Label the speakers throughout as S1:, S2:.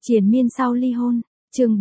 S1: Triền miên sau ly hôn, chương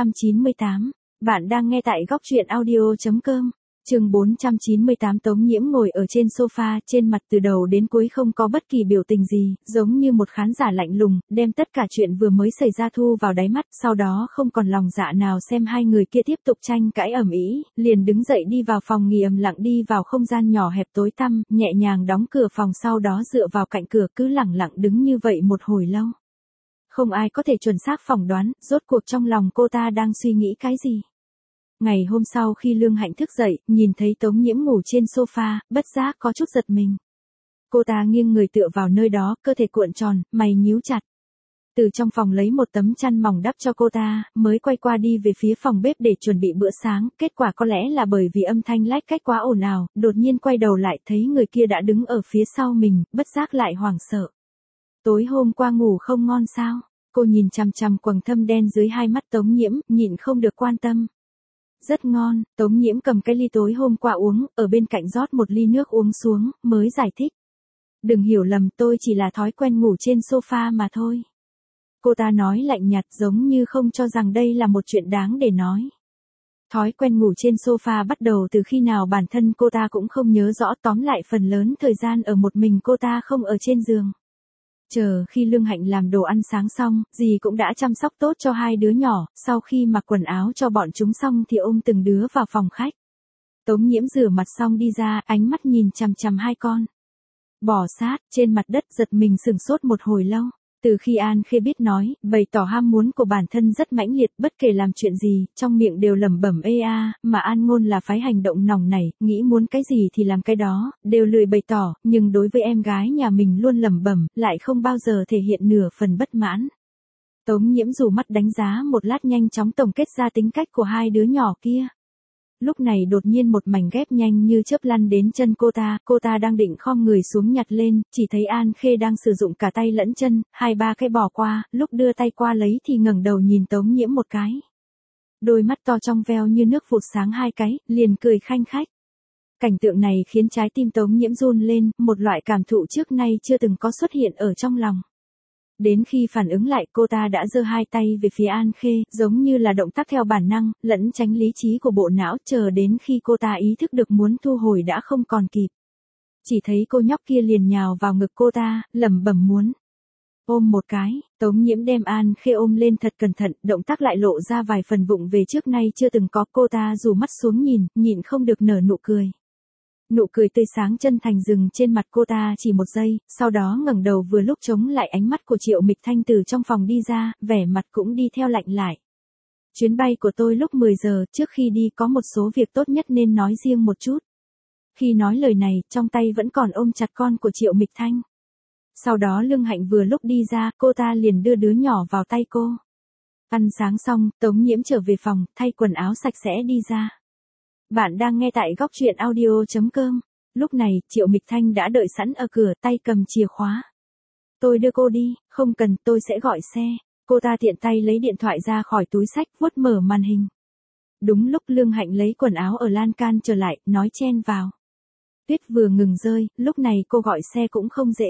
S1: 498. Bạn đang nghe tại góc truyện audio.com. Chương 498. Tống Nhiễm ngồi ở trên sofa, trên mặt từ đầu đến cuối không có bất kỳ biểu tình gì, giống như một khán giả lạnh lùng, đem tất cả chuyện vừa mới xảy ra thu vào đáy mắt, sau đó không còn lòng dạ nào xem hai người kia tiếp tục tranh cãi ầm ĩ, liền đứng dậy đi vào phòng nghỉ, ầm lặng đi vào không gian nhỏ hẹp tối tăm, nhẹ nhàng đóng cửa phòng, sau đó dựa vào cạnh cửa cứ lẳng lặng đứng như vậy một hồi lâu. Không ai có thể chuẩn xác phỏng đoán, rốt cuộc trong lòng cô ta đang suy nghĩ cái gì. Ngày hôm sau khi Lương Hạnh thức dậy, nhìn thấy Tống Nhiễm ngủ trên sofa, bất giác có chút giật mình. Cô ta nghiêng người tựa vào nơi đó, cơ thể cuộn tròn, mày nhíu chặt. Từ trong phòng lấy một tấm chăn mỏng đắp cho cô ta, mới quay qua đi về phía phòng bếp để chuẩn bị bữa sáng, kết quả có lẽ là bởi vì âm thanh lách cách quá ồn ào, đột nhiên quay đầu lại thấy người kia đã đứng ở phía sau mình, bất giác lại hoảng sợ. Tối hôm qua ngủ không ngon sao? Cô nhìn chằm chằm quầng thâm đen dưới hai mắt Tống Nhiễm, nhịn không được quan tâm. Rất ngon, Tống Nhiễm cầm cái ly tối hôm qua uống, ở bên cạnh rót một ly nước uống xuống, mới giải thích. Đừng hiểu lầm, tôi chỉ là thói quen ngủ trên sofa mà thôi. Cô ta nói lạnh nhạt, giống như không cho rằng đây là một chuyện đáng để nói. Thói quen ngủ trên sofa bắt đầu từ khi nào bản thân cô ta cũng không nhớ rõ, tóm lại phần lớn thời gian ở một mình cô ta không ở trên giường. Chờ khi Lương Hạnh làm đồ ăn sáng xong, dì cũng đã chăm sóc tốt cho hai đứa nhỏ, sau khi mặc quần áo cho bọn chúng xong thì ôm từng đứa vào phòng khách. Tống Nhiễm rửa mặt xong đi ra, ánh mắt nhìn chằm chằm hai con. Bò sát, trên mặt đất, giật mình sửng sốt một hồi lâu. Từ khi An Khê biết nói, bày tỏ ham muốn của bản thân rất mãnh liệt, bất kể làm chuyện gì, trong miệng đều lẩm bẩm ê a, mà An Ngôn là phái hành động nòng nảy, nghĩ muốn cái gì thì làm cái đó, đều lười bày tỏ, nhưng đối với em gái nhà mình luôn lẩm bẩm, lại không bao giờ thể hiện nửa phần bất mãn. Tống Nhiễm dù mắt đánh giá một lát, nhanh chóng tổng kết ra tính cách của hai đứa nhỏ kia. Lúc này đột nhiên một mảnh ghép nhanh như chớp lăn đến chân cô ta đang định khom người xuống nhặt lên, chỉ thấy An Khê đang sử dụng cả tay lẫn chân, hai ba cái bỏ qua, lúc đưa tay qua lấy thì ngẩng đầu nhìn Tống Nhiễm một cái. Đôi mắt to trong veo như nước vụt sáng hai cái, liền cười khanh khách. Cảnh tượng này khiến trái tim Tống Nhiễm run lên, một loại cảm thụ trước nay chưa từng có xuất hiện ở trong lòng. Đến khi phản ứng lại, cô ta đã giơ hai tay về phía An Khê, giống như là động tác theo bản năng, lẫn tránh lý trí của bộ não, chờ đến khi cô ta ý thức được muốn thu hồi đã không còn kịp. Chỉ thấy cô nhóc kia liền nhào vào ngực cô ta, lẩm bẩm muốn ôm một cái. Tống Nhiễm đem An Khê ôm lên thật cẩn thận, động tác lại lộ ra vài phần vụng về trước nay chưa từng có. Cô ta rủ mắt xuống nhịn không được nở nụ cười. Nụ cười tươi sáng chân thành dừng trên mặt cô ta chỉ một giây, sau đó ngẩng đầu vừa lúc chống lại ánh mắt của Triệu Mịch Thanh từ trong phòng đi ra, vẻ mặt cũng đi theo lạnh lại. Chuyến bay của tôi lúc 10 giờ, trước khi đi có một số việc tốt nhất nên nói riêng một chút. Khi nói lời này, trong tay vẫn còn ôm chặt con của Triệu Mịch Thanh. Sau đó Lương Hạnh vừa lúc đi ra, cô ta liền đưa đứa nhỏ vào tay cô. Ăn sáng xong, Tống Nhiễm trở về phòng, thay quần áo sạch sẽ đi ra. Bạn đang nghe tại góc truyện audio.com. Lúc này, Triệu Mịch Thanh đã đợi sẵn ở cửa, tay cầm chìa khóa. Tôi đưa cô đi, không cần, tôi sẽ gọi xe. Cô ta tiện tay lấy điện thoại ra khỏi túi xách, vuốt mở màn hình. Đúng lúc Lương Hạnh lấy quần áo ở lan can trở lại, nói chen vào. Tuyết vừa ngừng rơi, lúc này cô gọi xe cũng không dễ.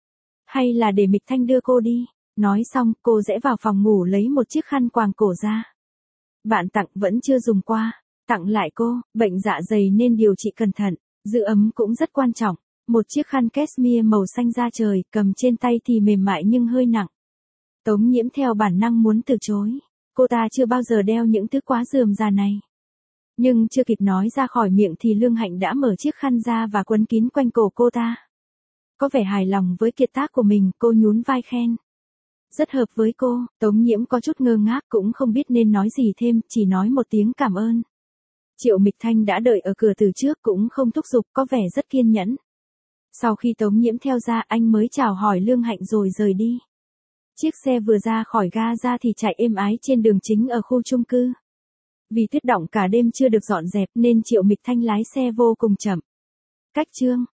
S1: Hay là để Mịch Thanh đưa cô đi. Nói xong, cô rẽ vào phòng ngủ lấy một chiếc khăn quàng cổ ra. Bạn tặng vẫn chưa dùng qua. Tặng lại cô, bệnh dạ dày nên điều trị cẩn thận, giữ ấm cũng rất quan trọng. Một chiếc khăn cashmere màu xanh da trời, cầm trên tay thì mềm mại nhưng hơi nặng. Tống Nhiễm theo bản năng muốn từ chối. Cô ta chưa bao giờ đeo những thứ quá rườm rà này. Nhưng chưa kịp nói ra khỏi miệng thì Lương Hạnh đã mở chiếc khăn ra và quấn kín quanh cổ cô ta. Có vẻ hài lòng với kiệt tác của mình, cô nhún vai khen. Rất hợp với cô. Tống Nhiễm có chút ngơ ngác, cũng không biết nên nói gì thêm, chỉ nói một tiếng cảm ơn. Triệu Mịch Thanh đã đợi ở cửa từ trước, cũng không thúc giục, có vẻ rất kiên nhẫn. Sau khi Tống Nhiễm theo ra, anh mới chào hỏi Lương Hạnh rồi rời đi. Chiếc xe vừa ra khỏi ga ra thì chạy êm ái trên đường chính ở khu chung cư. Vì tuyết đọng cả đêm chưa được dọn dẹp nên Triệu Mịch Thanh lái xe vô cùng chậm. Cách chương